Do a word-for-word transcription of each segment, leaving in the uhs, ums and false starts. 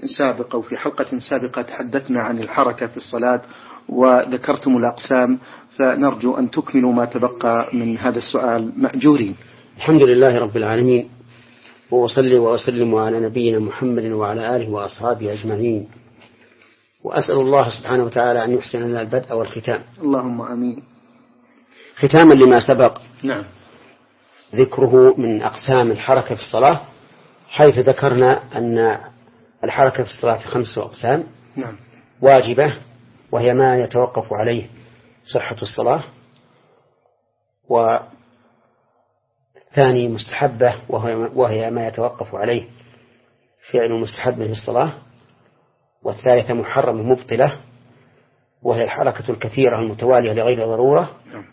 سابق أو في حلقة سابقة تحدثنا عن الحركة في الصلاة وذكرتم الأقسام، فنرجو أن تكملوا ما تبقى من هذا السؤال مأجورين. الحمد لله رب العالمين، وأصلي وأسلم على نبينا محمد وعلى آله وأصحابه أجمعين، وأسأل الله سبحانه وتعالى أن يحسن لنا البدء والختام. اللهم آمين. ختاما لما سبق نعم ذكره من أقسام الحركة في الصلاة، حيث ذكرنا أن الحركة في الصلاة خمس أقسام. نعم. واجبة وهي ما يتوقف عليه صحة الصلاة، وثاني مستحبة وهي ما يتوقف عليه فعل مستحب في الصلاة، والثالثة محرم مبطلة وهي الحركة الكثيرة المتوالية لغير ضرورة.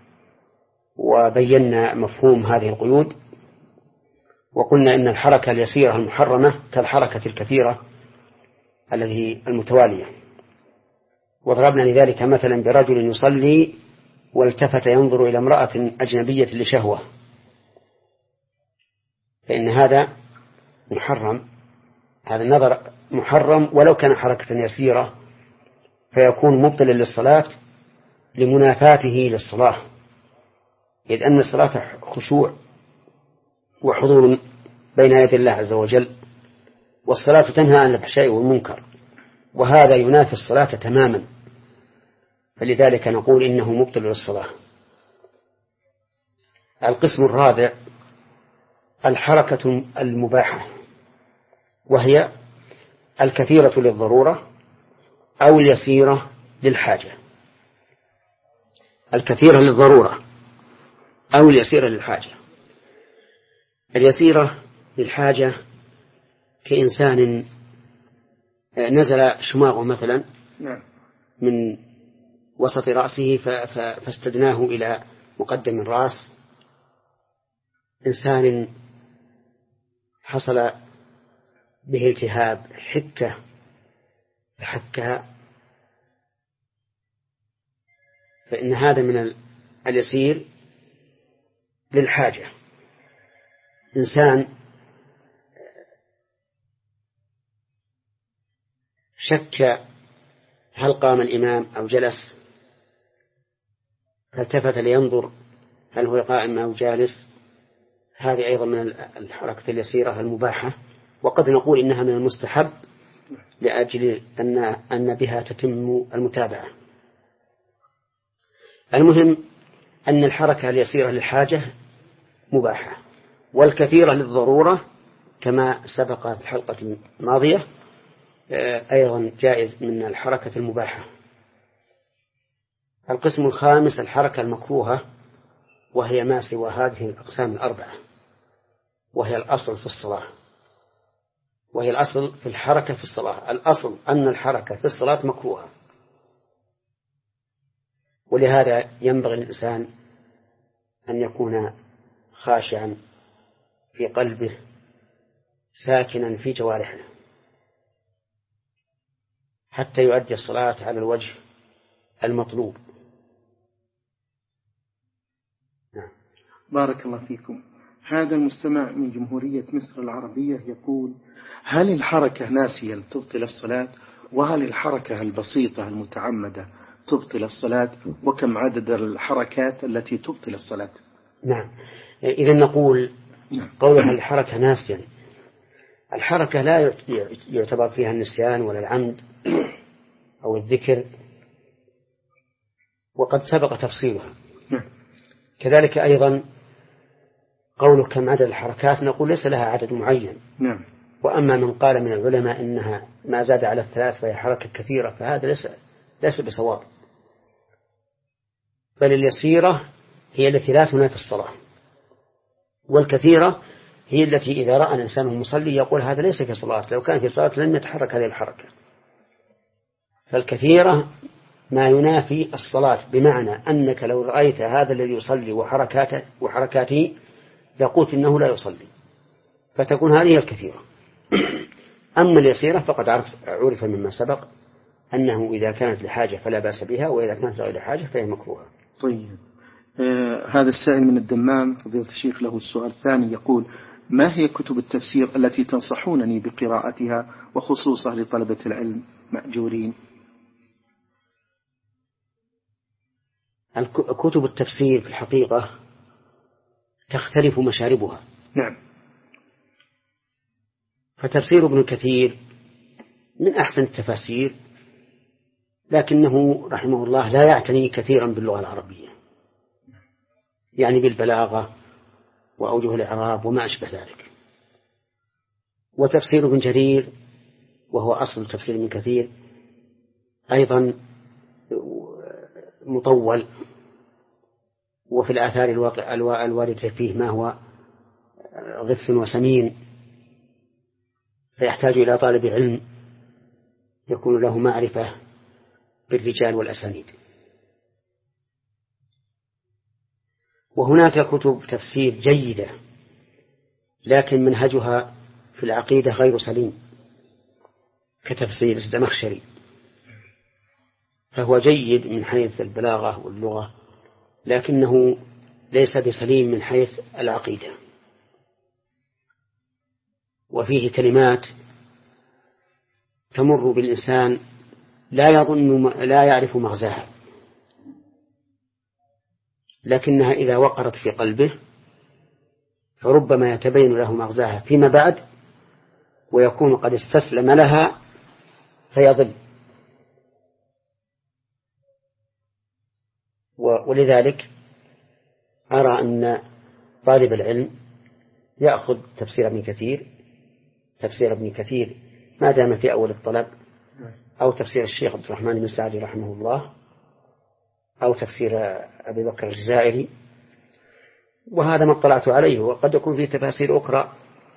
وبينا مفهوم هذه القيود، وقلنا إن الحركة اليسيرة المحرمة كالحركة الكثيرة التي المتوالية، وضربنا لذلك مثلا برجل يصلي والتفت ينظر إلى امرأة أجنبية لشهوة، فإن هذا محرم، هذا النظر محرم ولو كان حركة يسيرة، فيكون مبطلا للصلاة لمنافاته للصلاة، إذ أن الصلاة خشوع وحضور بين يدي الله عز وجل، والصلاة تنهى عن الفحشاء والمنكر، وهذا ينافي الصلاة تماما، فلذلك نقول إنه مبطل للصلاة. القسم الرابع الحركة المباحة، وهي الكثيرة للضرورة أو اليسيرة للحاجة. الكثيرة للضرورة أو اليسيرة للحاجة. اليسيرة للحاجة كإنسان نزل شماغه مثلا من وسط رأسه فاستدناه إلى مقدم الرأس، إنسان حصل به التهاب حكة فحكها، فإن هذا من اليسير للحاجة. إنسان شك هل قام الإمام أو جلس فالتفت لينظر هل هو قائم أو جالس، هذه أيضا من الحركة اليسيرة المباحة، وقد نقول إنها من المستحب لأجل أن أن بها تتم المتابعة. المهم أن الحركة اليسيرة للحاجة مباحة، والكثيرة للضرورة كما سبق في الحلقة الماضية أيضا جائز من الحركة المباحة. القسم الخامس الحركة المكروهة، وهي ما سوى هذه الأقسام الأربعة، وهي الأصل في الصلاة، وهي الأصل في الحركة في الصلاة. الأصل أن الحركة في الصلاة مكروهة، ولهذا ينبغي الإنسان أن يكون خاشعا في قلبه ساكنا في جوارحه حتى يؤدي الصلاة على الوجه المطلوب. نعم. بارك الله فيكم. هذا المستمع من جمهورية مصر العربية يقول: هل الحركة ناسيا تبطل الصلاة؟ وهل الحركة البسيطة المتعمدة تبطل الصلاة؟ وكم عدد الحركات التي تبطل الصلاة؟ نعم. إذا نقول قولها الحركة ناسيا، الحركة لا يعتبر فيها النسيان ولا العمد أو الذكر، وقد سبق تفصيلها. كذلك أيضا قوله كم عدد الحركات، نقول ليس لها عدد معين. نعم. وأما من قال من العلماء إنها ما زاد على الثلاث فهي حركة كثيرة، فهذا ليس ليس بصواب، بل اليسيرة هي التي لا تنافي الصلاة، والكثيرة هي التي إذا رأى الإنسان المصلي يقول هذا ليس في صلاة، لو كان في صلاة لن يتحرك هذه الحركة. فالكثيرة ما ينافي الصلاة، بمعنى أنك لو رأيت هذا الذي يصلي وحركاته وحركاته لقلت إنه لا يصلي، فتكون هذه الكثيرة. أما اليسيرة فقد عرف مما سبق أنه إذا كانت لحاجة فلا بأس بها، وإذا كانت لغير حاجة فهي مكروهة. طيب. آه هذا السائل من الدمام فضيلة الشيخ له السؤال الثاني يقول: ما هي كتب التفسير التي تنصحونني بقراءتها وخصوصا لطلبة العلم مأجورين؟ كتب التفسير في الحقيقة تختلف مشاربها. نعم. فتفسير ابن كثير من أحسن التفاسير، لكنه رحمه الله لا يعتني كثيرا باللغة العربية، يعني بالبلاغة وأوجه الإعراب وما أشبه ذلك. وتفسير ابن جرير وهو أصل تفسير ابن كثير أيضا مطول، وفي الآثار الواردة فيه ما هو غث وسمين، فيحتاج إلى طالب علم يكون له معرفة بالرجال والأسانيد. وهناك كتب تفسير جيدة لكن منهجها في العقيدة غير سليم، كتفسير الزمخشري، فهو جيد من حيث البلاغة واللغة لكنه ليس بسليم من حيث العقيدة، وفيه كلمات تمر بالإنسان لا يظن لا يعرف مغزاها، لكنها إذا وقرت في قلبه فربما يتبين له مغزاها فيما بعد ويكون قد استسلم لها فيضل. ولذلك أرى أن طالب العلم يأخذ تفسير ابن كثير تفسير ابن كثير ما دام في أول الطلب، أو تفسير الشيخ عبد الرحمن بن سعدي رحمه الله، أو تفسير أبي بكر الجزائري، وهذا ما اطلعت عليه، وقد يكون فيه تفاسير أخرى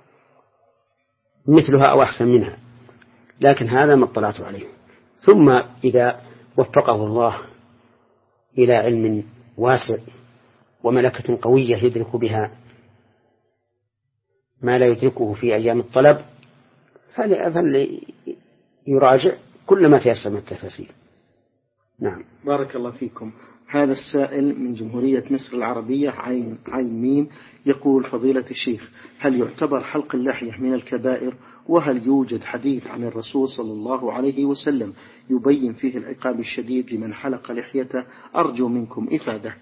مثلها أو أحسن منها، لكن هذا ما اطلعت عليه. ثم إذا وفقه الله إلى علم واسع وملكة قوية يدرك بها ما لا يدركه في أيام الطلب فليراجع كل ما تيسر من التفاسير. نعم. بارك الله فيكم. هذا السائل من جمهورية مصر العربية عين عين ميم يقول: فضيلة الشيخ، هل يعتبر حلق اللحية من الكبائر؟ وهل يوجد حديث عن الرسول صلى الله عليه وسلم يبين فيه العقاب الشديد لمن حلق لحيته؟ أرجو منكم إفادة.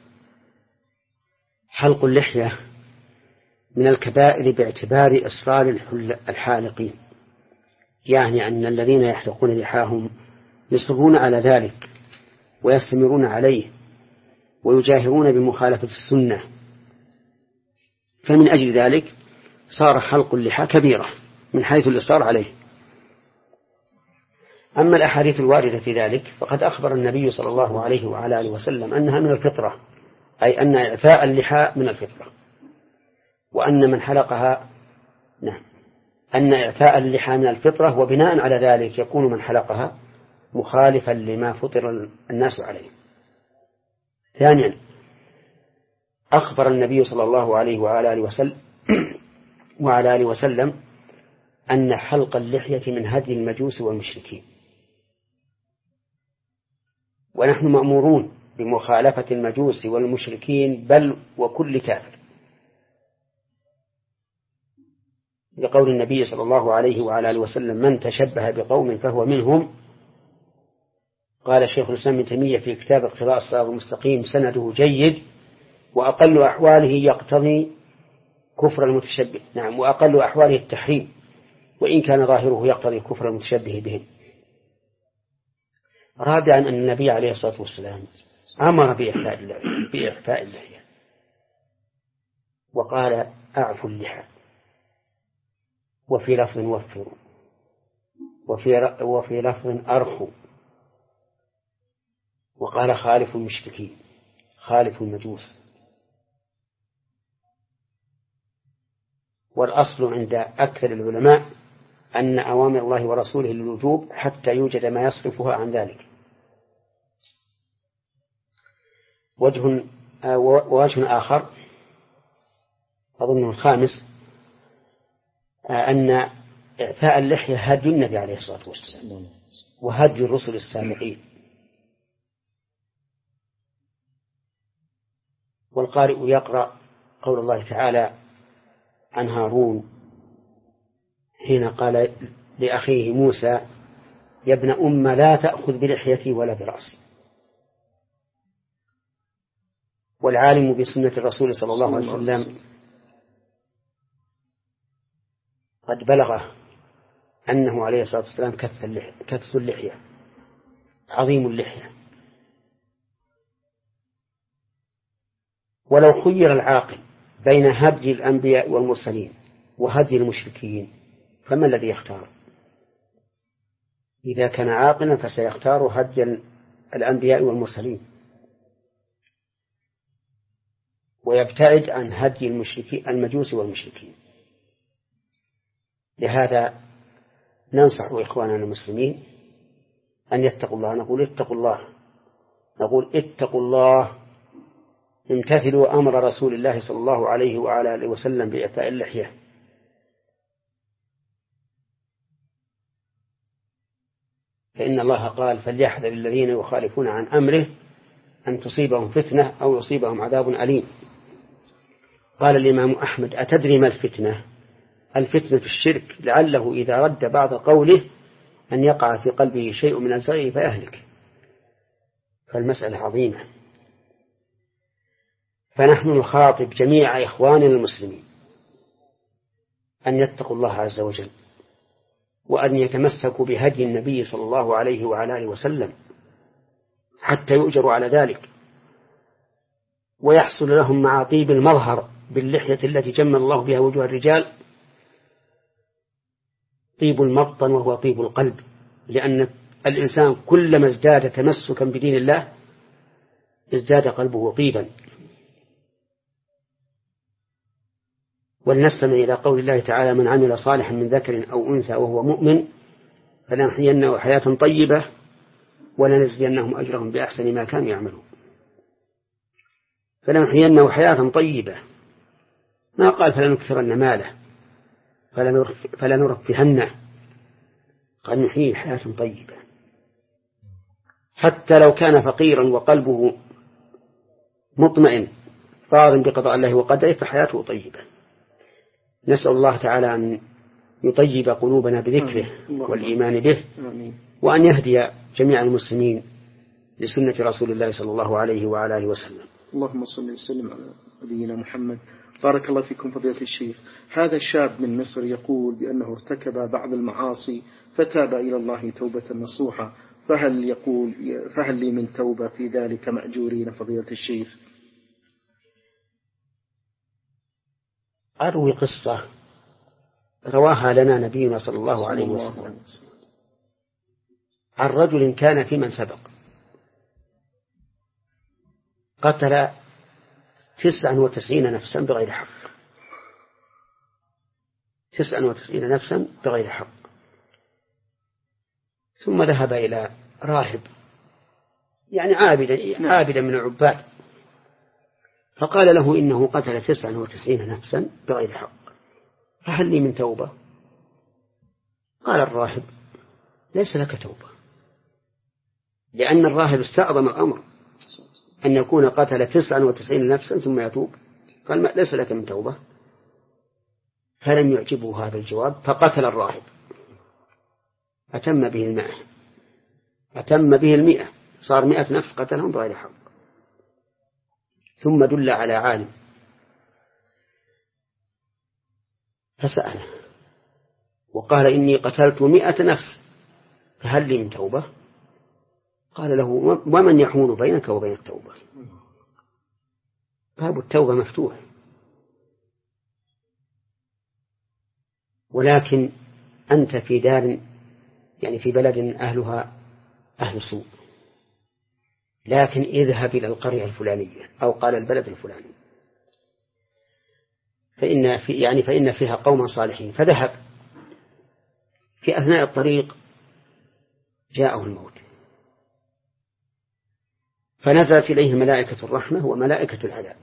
حلق اللحية من الكبائر باعتبار إصرار الحالقين، يعني أن الذين يحلقون لحاهم يصرون على ذلك ويستمرون عليه ويجاهرون بمخالفة السنة، فمن أجل ذلك صار حلق اللحى كبيرة من حيث الإصرار عليه. أما الأحاديث الواردة في ذلك فقد أخبر النبي صلى الله عليه وعلى آله وسلم أنها من الفطرة، أي أن إعفاء اللحى من الفطرة، وأن من حلقها نعم أن إعفاء اللحى من الفطرة، وبناء على ذلك يكون من حلقها مخالفا لما فطر الناس عليه. ثانيا، أخبر النبي صلى الله عليه وعلى آله وسلم وعلى آله وسلم أن حلق اللحية من هدي المجوس والمشركين، ونحن مأمورون بمخالفة المجوس والمشركين بل وكل كافر، لقول النبي صلى الله عليه وعلى آله وسلم: من تشبه بقوم فهو منهم. قال الشيخ الإسلام ابن تيمية في كتاب اقتضاء الصراط المستقيم: سنده جيد، وأقل أحواله يقتضي كفر المتشبه. نعم، وأقل أحواله التحريم، وإن كان ظاهره يقتضي كفر المتشبه بهم. رابعا، أن النبي عليه الصلاة والسلام أمر بإعفاء اللحية وقال: أعفوا اللحى، وفي لفظ وفروا، وفي, وفي لفظ أرخوا، وقال: خالفوا المشركين، خالفوا المجوس. والأصل عند أكثر العلماء أن أوامر الله ورسوله للوجوب حتى يوجد ما يصرفها عن ذلك. وجه ووجه آخر أظنه الخامس، أن إعفاء اللحية هدي النبي عليه الصلاة والسلام وهدي الرسل السابقين. والقارئ يقرأ قول الله تعالى: عن هارون حين قال لأخيه موسى: يا ابن أم لا تأخذ بلحيتي ولا برأسي. والعالم بسنة الرسول صلى الله عليه وسلم قد بلغه أنه عليه الصلاة والسلام كث اللحية عظيم اللحية. ولو خير العاقل بين هدي الأنبياء والمرسلين وهدي المشركين فما الذي يختار؟ إذا كان عاقلا فسيختار هدي الأنبياء والمرسلين ويبتعد عن هدي المشركين المجوس والمشركين. لهذا ننصح إخواننا المسلمين أن يتقوا الله. نقول اتقوا الله نقول اتقوا الله امتثلوا أمر رسول الله صلى الله عليه وعلى آله وسلم بإعفاء اللحية. فإن الله قال: فليحذر الذين يخالفون عن أمره أن تصيبهم فتنة أو يصيبهم عذاب أليم. قال الإمام أحمد: أتدري ما الفتنة؟ الفتنة في الشرك، لعله إذا رد بعض قوله أن يقع في قلبه شيء من الزغي فيهلك. فالمسألة عظيمة. فنحن نخاطب جميع إخواننا المسلمين أن يتقوا الله عز وجل وأن يتمسكوا بهدي النبي صلى الله عليه وعلى آله وسلم حتى يؤجروا على ذلك، ويحصل لهم مع طيب المظهر باللحية التي جمل الله بها وجوه الرجال طيب المبطن وهو طيب القلب، لأن الإنسان كلما ازداد تمسكا بدين الله ازداد قلبه طيبا. ولنستمع إلى قول الله تعالى: من عمل صالحا من ذكر أو أنثى وهو مؤمن فلنحيينه حياة طيبة ولنجزينهم أجرهم بأحسن ما كانوا يعملون. فلنحيينه حياة طيبة، ما قال فلنكثرن ماله فلنرفهنه، قال نحيي حياة طيبة. حتى لو كان فقيرا وقلبه مطمئن راض بقضاء الله وقدره فحياته طيبة. نسأل الله تعالى أن يطيب قلوبنا بذكره والإيمان به، وأن يهدي جميع المسلمين لسنة رسول الله صلى الله عليه وعلى آله وسلم. اللهم صل وسلم على نبينا محمد. بارك الله فيكم فضيلة الشيخ. هذا الشاب من مصر يقول بأنه ارتكب بعض المعاصي فتاب إلى الله توبة نصوحة، فهل يقول فهل لي من توبة في ذلك مأجورين فضيلة الشيخ؟ أروي قصة رواها لنا نبينا صلى الله عليه وسلم عن رجل كان في من سبق قتل تسعا وتسعين نفسا بغير حق تسعا وتسعين نفسا بغير حق ثم ذهب إلى راهب يعني عابدا عابدا من العباد فقال له إنه قتل تسعا وتسعين نفسا بغير حق فهل لي من توبة؟ قال الراهب ليس لك توبة، لأن الراهب استعظم الأمر أن يكون قتل تسعا وتسعين نفسا ثم يتوب، قال ليس لك من توبة. فلم يعجبه هذا الجواب فقتل الراهب، أتم به المئة أتم به المئة صار مئة نفس قتلهم بغير حق. ثم دل على عالم فسأله وقال إني قتلت مئة نفس فهل لي من توبة؟ قال له ومن يحول بينك وبين التوبة؟ باب التوبة مفتوح، ولكن أنت في دار يعني في بلد أهلها أهل سوء، لكن اذهب إلى القرية الفلانية أو قال البلد الفلاني فإن في يعني فإن فيها قوما صالحين. فذهب، في أثناء الطريق جاءه الموت فنزلت إليه ملائكة الرحمة وملائكة العذاب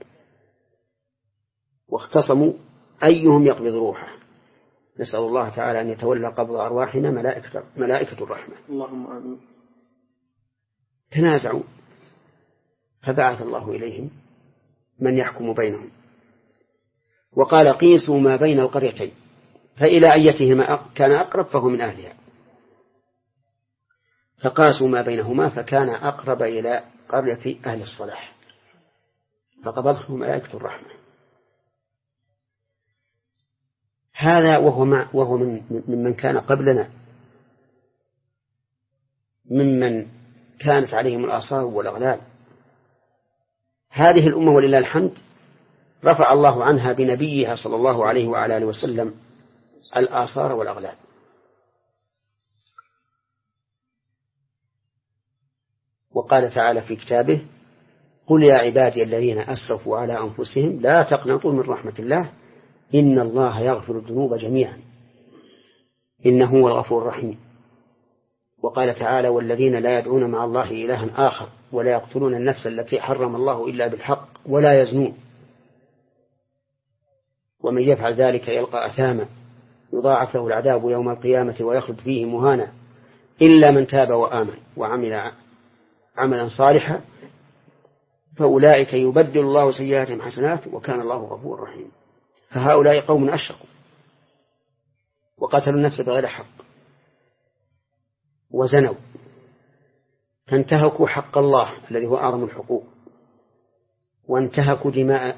واختصموا أيهم يقبض روحه. نسأل الله تعالى أن يتولى قبض أرواحنا ملائكة, ملائكة الرحمة. اللهم آمين. تنازعوا فبعث الله إليهم من يحكم بينهم وقال قيسوا ما بين القريتين فإلى أيتهما كان أقرب فهو من أهلها، فقاسوا ما بينهما فكان أقرب إلى قرية أهل الصلاح فقبضته ملائكة الرحمة. هذا وهو, مع وهو من ممن كان قبلنا ممن كانت عليهم الآثار والأغلال. هذه الأمة ولله الحمد رفع الله عنها بنبيها صلى الله عليه وعلى آله وسلم الآثار والأغلال. وقال تعالى في كتابه قل يا عبادي الذين أسرفوا على أنفسهم لا تقنطوا من رحمة الله إن الله يغفر الذنوب جميعا إنه هو الغفور الرحيم. وقال تعالى والذين لا يدعون مع الله إلها آخر ولا يقتلون النفس التي حرم الله إلا بالحق ولا يزنون ومن يفعل ذلك يلقى أثاما يضاعف له العذاب يوم القيامة ويخلد فيه مهانا إلا من تاب وآمن وعمل عملا صالحا فأولئك يبدل الله سيئاتهم حسنات وكان الله غفورا رحيما. فهؤلاء قوم أشركوا وقتلوا النفس بغير حق وزنوا فانتهكوا حق الله الذي هو أعظم الحقوق وانتهكوا دماء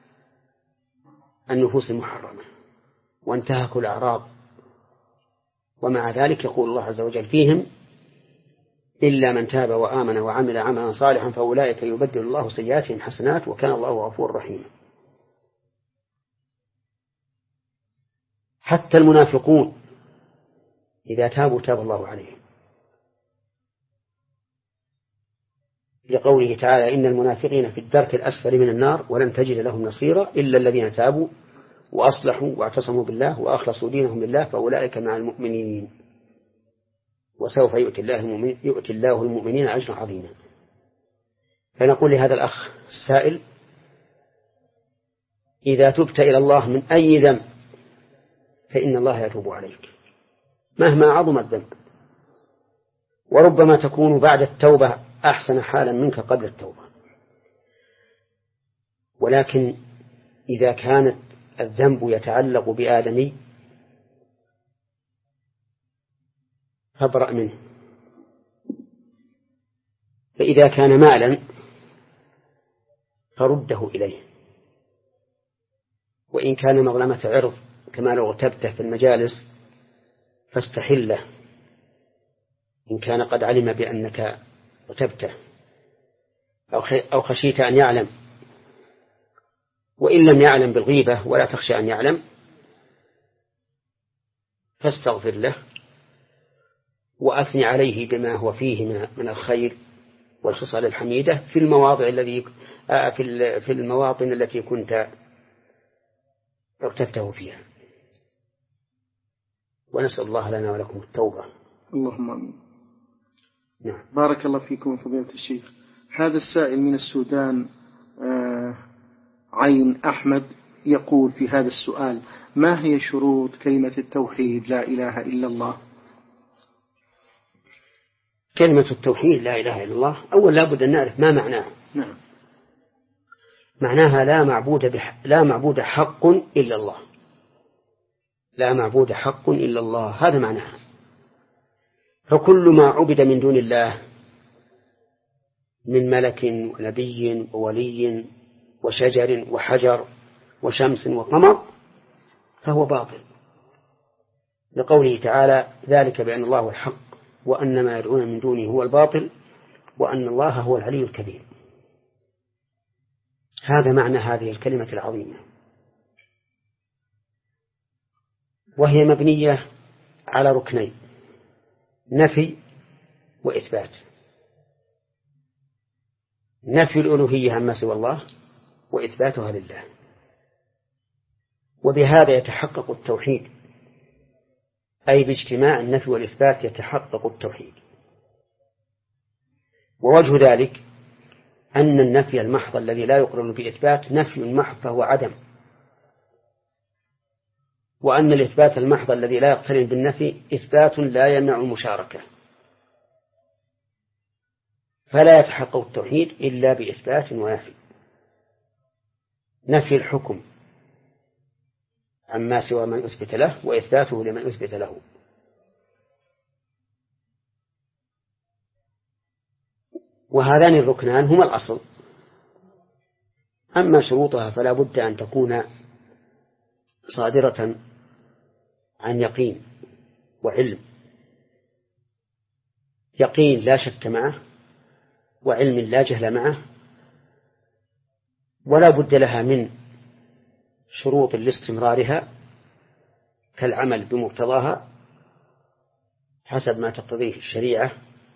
النفوس المحرمة وانتهكوا الأعراض. ومع ذلك يقول الله عز وجل فيهم إلا من تاب وآمن وعمل عملا صالحا فأولئك يبدل الله سيئاتهم حسنات وكان الله غفورا رحيما. حتى المنافقون إذا تابوا تاب الله عليهم لقوله تعالى إن المنافقين في الدرك الأسفل من النار ولن تجد لهم نصيرا إلا الذين تابوا وأصلحوا واعتصموا بالله وأخلصوا دينهم لله فأولئك مع المؤمنين وسوف يؤتي الله المؤمنين, يؤتي الله المؤمنين أجرا عظيما. فنقول لهذا الأخ السائل إذا تبت إلى الله من أي ذنب فإن الله يتوب عليك مهما عظم الذنب وربما تكون بعد التوبة أحسن حالا منك قبل التوبة. ولكن إذا كانت الذنب يتعلق بآدمي فابرأ منه. فإذا كان مالا فرده إليه وإن كان مظلمة عرض كما لو اغتبته في المجالس فاستحله إن كان قد علم بأنك اغتبته أو خشيت أن يعلم وإن لم يعلم بالغيبة ولا تخشى أن يعلم فاستغفر له وأثني عليه بما هو فيه من الخير والخصال الحميدة في المواضع الذي في المواطن التي كنت اغتبته فيها. ونسأل الله لنا ولكم التوبة. اللهم آمين. نعم. بارك الله فيكم فضيلة الشيخ. هذا السائل من السودان آه عين أحمد يقول في هذا السؤال ما هي شروط كلمة التوحيد لا إله إلا الله؟ كلمة التوحيد لا إله إلا الله أول لابد أن نعرف ما معناها. نعم. معناها لا معبود بح... لا معبود حق إلا الله لا معبود حق إلا الله هذا معناها. فكل ما عبد من دون الله من ملك ونبي وولي وشجر وحجر وشمس وقمر فهو باطل لقوله تعالى ذلك بأن الله هو الحق وأن ما يدعون من دونه هو الباطل وأن الله هو العلي الكبير. هذا معنى هذه الكلمة العظيمة وهي مبنية على ركنين نفي وإثبات. نفي الألوهية عما سوى الله وإثباتها لله وبهذا يتحقق التوحيد أي باجتماع النفي والإثبات يتحقق التوحيد. ووجه ذلك أن النفي المحض الذي لا يقرن بإثبات نفي محض فهو عدم وأن الإثبات المحض الذي لا يقترن بالنفي إثبات لا يمنع المشاركة فلا يتحقق التوحيد إلا بإثبات ونفي. نفي الحكم عما سوى من أثبت له وإثباته لمن أثبت له. وهذان الركنان هما الأصل. أما شروطها فلا بد أن تكون صادرة عن يقين وعلم، يقين لا شك معه وعلم لا جهل معه، ولا بد لها من شروط لاستمرارها كالعمل بمقتضاها حسب ما تقتضيه الشريعة.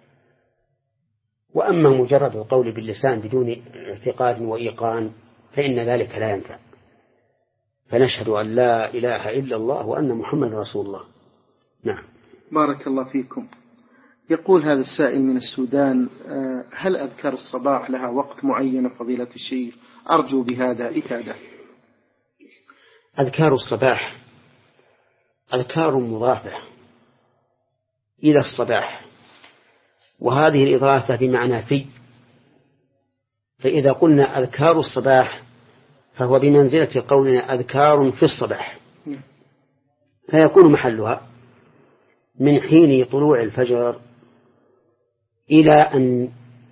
وأما مجرد القول باللسان بدون اعتقاد وإيقان فإن ذلك لا ينفع. فنشهد أن لا إله إلا الله وأن محمد رسول الله. نعم. بارك الله فيكم. يقول هذا السائل من السودان: هل أذكار الصباح لها وقت معين فضيلة الشيخ؟ أرجو بهذا إفادة. أذكار الصباح أذكار مضافة إلى الصباح، وهذه الإضافة بمعنى في. فإذا قلنا أذكار الصباح فهو بمنزلة قولنا أذكار في الصباح، فيكون محلها من حين طلوع الفجر إلى أن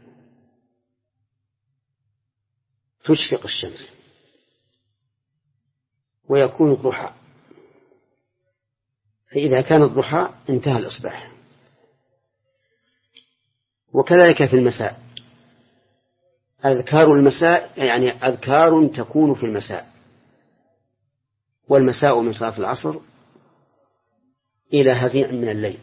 تشرق الشمس، ويكون الضحى. فإذا كان الضحى انتهى الإصباح. وكذلك في المساء أذكار المساء، يعني أذكار تكون في المساء، والمساء من صلاة العصر إلى هزيع من الليل،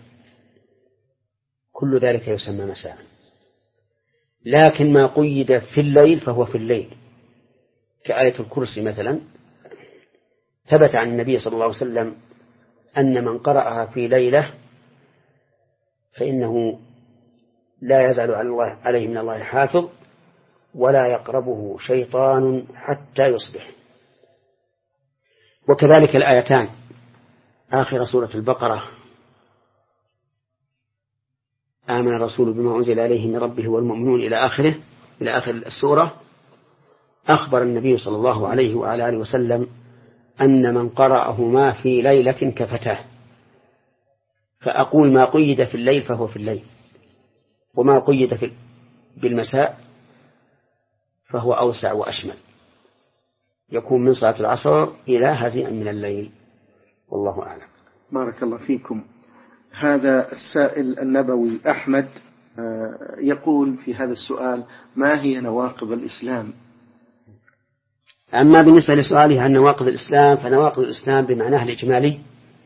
كل ذلك يسمى مساء. لكن ما قيد في الليل فهو في الليل، كآية الكرسي مثلا، ثبت عن النبي صلى الله عليه وسلم أن من قرأها في ليلة فإنه لا يزال عليه من الله حافظ ولا يقربه شيطان حتى يصبح. وكذلك الآيتان آخر سورة البقرة: آمن الرسول بما أنزل إليه من ربه والمؤمنون إلى آخره، إلى آخر السورة، أخبر النبي صلى الله عليه وعلى آله وسلم أن من قرأهما في ليلة كفتاه. فأقول ما قيد في الليل فهو في الليل، وما قيد في بالمساء فهو أوسع وأشمل، يكون من صلاة العصر إلى هزيع من الليل، والله أعلم. بارك الله فيكم. هذا السائل النبوي أحمد يقول في هذا السؤال: ما هي نواقض الإسلام؟ أما بالنسبة لسؤاله عن نواقض الإسلام فنواقض الإسلام بمعناه الإجمالي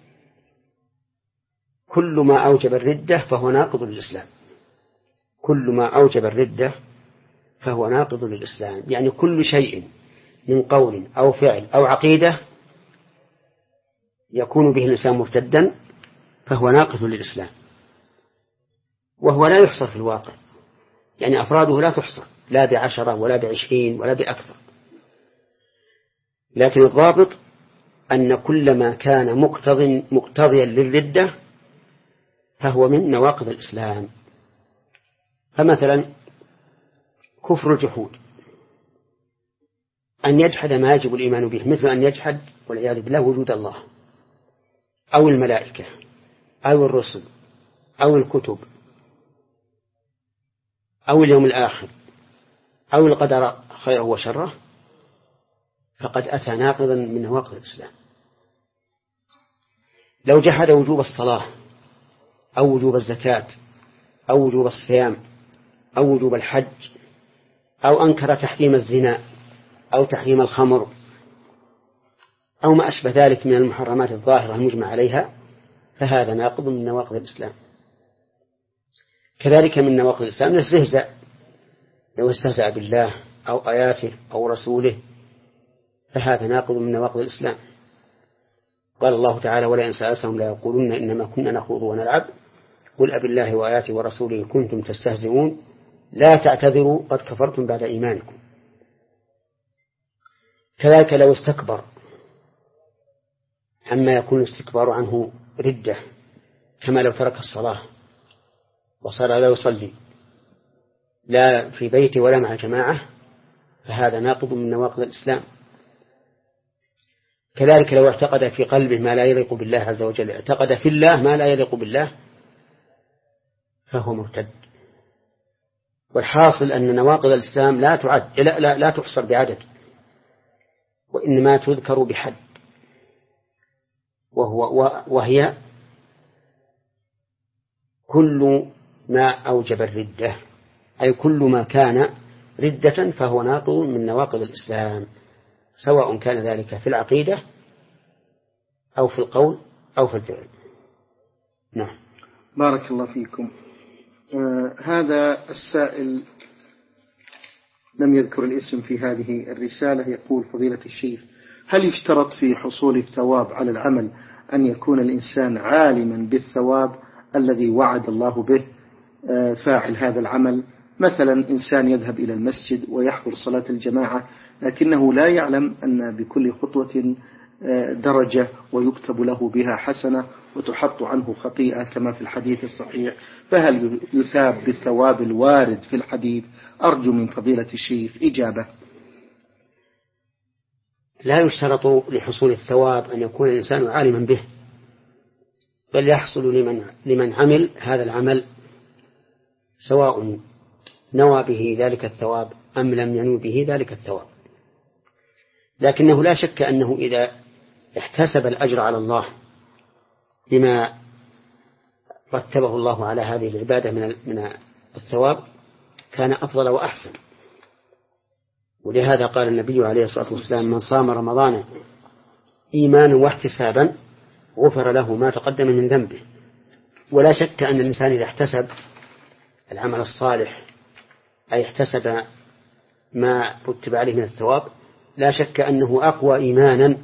كل ما أوجب الردة فهو ناقض للإسلام. كل ما أوجب الردة فهو ناقض للإسلام، يعني كل شيء من قول أو فعل أو عقيدة يكون به الإنسان مرتدا فهو ناقض للإسلام، وهو لا يحصر في الواقع، يعني أفراده لا تحصر، لا بعشرة ولا بعشرين ولا بأكثر. لكن الضابط أن كل ما كان مقتضي مقتضيا للردة فهو من نواقض الإسلام. فمثلا كفر الجحود، أن يجحد ما يجب الإيمان به، مثل أن يجحد والعياذ بالله وجود الله أو الملائكة أو الرسل أو الكتب أو اليوم الآخر أو القدر خيره وشره، فقد أتى ناقضا من نواقض الإسلام. لو جحد وجوب الصلاة أو وجوب الزكاة أو وجوب الصيام أو وجوب الحج أو أنكر تحريم الزنا أو تحريم الخمر أو ما أشبه ذلك من المحرمات الظاهرة المجمع عليها، فهذا ناقض من نواقض الإسلام. كذلك من نواقض الإسلام الاستهزاء، لو استهزأ بالله أو آياته أو رسوله فهذا ناقض من نواقض الإسلام. قال الله تعالى: ولئن سألتهم لا يقولون إنما كنا نخوض ونلعب قل أب الله وآياته ورسوله كنتم تستهزئون لا تعتذروا قد كفرتم بعد إيمانكم. كذلك لو استكبر عما يكون الاستكبار عنه ردة، كما لو ترك الصلاة وصار لا يصلي لا في بيته ولا مع جماعة، فهذا ناقض من نواقض الإسلام. كذلك لو اعتقد في قلبه ما لا يليق بالله عز وجل، اعتقد في الله ما لا يليق بالله، فهو مرتد. والحاصل أن نواقض الإسلام لا تعد لا, لا, لا تحصر بعدد، وإنما تذكر بحد، وهو وهي كل ما أوجب الردة، أي كل ما كان ردة فهو ناقض من نواقض الإسلام، سواء كان ذلك في العقيدة أو في القول أو في الفعل. نعم. بارك الله فيكم. آه هذا السائل لم يذكر الاسم في هذه الرسالة، يقول: فضيلة الشيخ، هل يشترط في حصول الثواب على العمل أن يكون الإنسان عالما بالثواب الذي وعد الله به آه فاعل هذا العمل؟ مثلا إنسان يذهب إلى المسجد ويحضر صلاة الجماعة لكنه لا يعلم أن بكل خطوة درجة ويكتب له بها حسنة وتحط عنه خطيئة كما في الحديث الصحيح، فهل يثاب بالثواب الوارد في الحديث؟ أرجو من فضيلة الشيخ إجابة. لا يشترط لحصول الثواب أن يكون الإنسان عالما به، بل يحصل لمن, لمن عمل هذا العمل سواء نوى به ذلك الثواب أم لم ينوي به ذلك الثواب. لكنه لا شك أنه إذا احتسب الأجر على الله بما رتبه الله على هذه العبادة من الثواب كان أفضل وأحسن. ولهذا قال النبي عليه الصلاة والسلام: من صام رمضان إيمانا واحتسابا غفر له ما تقدم من ذنبه. ولا شك أن الإنسان إذا احتسب العمل الصالح أي احتسب ما رتب عليه من الثواب، لا شك أنه أقوى إيمانا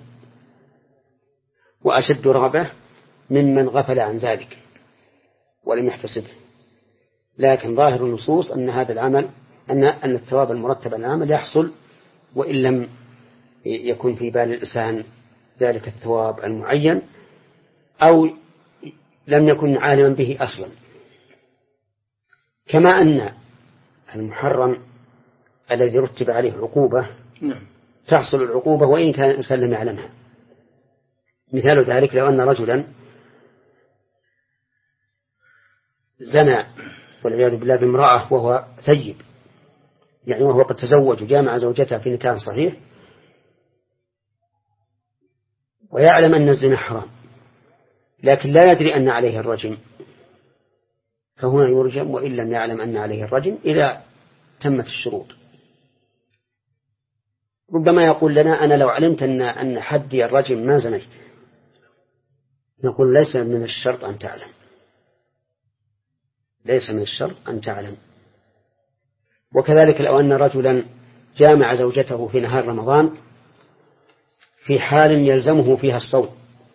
وأشد رغبة ممن غفل عن ذلك ولم يحتسبه. لكن ظاهر النصوص أن هذا العمل أن أن الثواب المرتب على العمل يحصل وإن لم يكن في بال الإنسان ذلك الثواب المعين أو لم يكن عالما به أصلا. كما أن المحرم الذي رتب عليه عقوبة تحصل العقوبة وإن كان الإنسان لم يعلمها. مثال ذلك لو أن رجلا زنى والعياذ بالله بامرأة وهو ثيب، يعني وهو قد تزوج وجامع زوجته في نكاح صحيح، ويعلم أن الزنا حرام لكن لا يدري أن عليه الرجم، فهنا يرجم وإن لم يعلم أن عليه الرجم إذا تمت الشروط. ربما يقول لنا: أنا لو علمت أن أن حدي الرجم ما زنيت. نقول: ليس من الشرط أن تعلم، ليس من الشرط أن تعلم. وكذلك لو أن رجلا جامع زوجته في نهار رمضان في حال يلزمه فيها الصوم،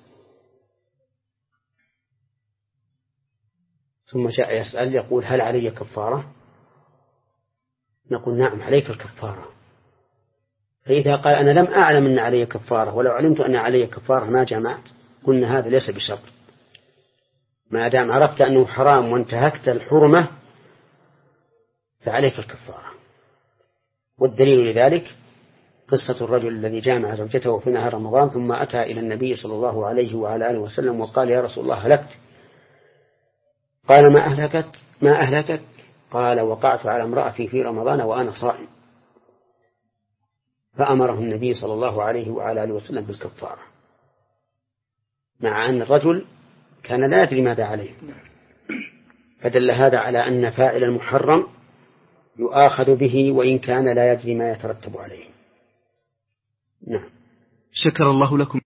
ثم جاء يسأل يقول: هل علي كفارة؟ نقول: نعم عليك الكفارة. فإذا قال: أنا لم أعلم أن علي كفارة، ولو علمت أن علي كفارة ما جمعت، قلنا هذا ليس بشرط. ما دام عرفت أنه حرام وانتهكت الحرمة فعليك الكفارة. والدليل لذلك قصة الرجل الذي جامع زوجته في نهار رمضان ثم أتى إلى النبي صلى الله عليه وعلى آله وسلم وقال: يا رسول الله هلكت. قال: ما أهلكت ما أهلكت؟ قال: وقعت على امرأتي في رمضان وأنا صائم. فأمره النبي صلى الله عليه وعلى آله وسلم بالكفارة، مع أن الرجل كان لا يدري ماذا عليه. فدل هذا على أن فاعل المحرم يؤاخذ به وإن كان لا يدري ما يترتب عليه. نعم. شكر الله لكم.